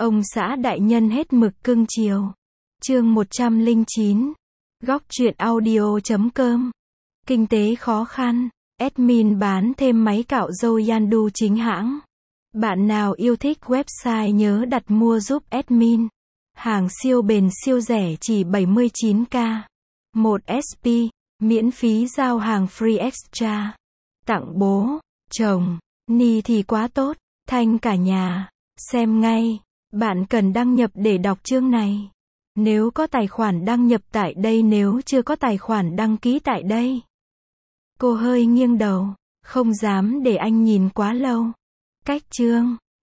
Ông xã đại nhân hết mực cưng chiều. Chương 109. Góc truyện audio.com. Kinh tế khó khăn. Admin bán thêm máy cạo râu Yandu chính hãng. Bạn nào yêu thích website nhớ đặt mua giúp admin. Hàng siêu bền siêu rẻ chỉ 79k. 1 SP. Miễn phí giao hàng free extra. Tặng bố, chồng, ni thì quá tốt. Thanh cả nhà. Xem ngay. Bạn cần đăng nhập để đọc chương này. Nếu có tài khoản đăng nhập tại đây, nếu chưa có tài khoản đăng ký tại đây. Cô hơi nghiêng đầu. Không dám để anh nhìn quá lâu. Cách chương.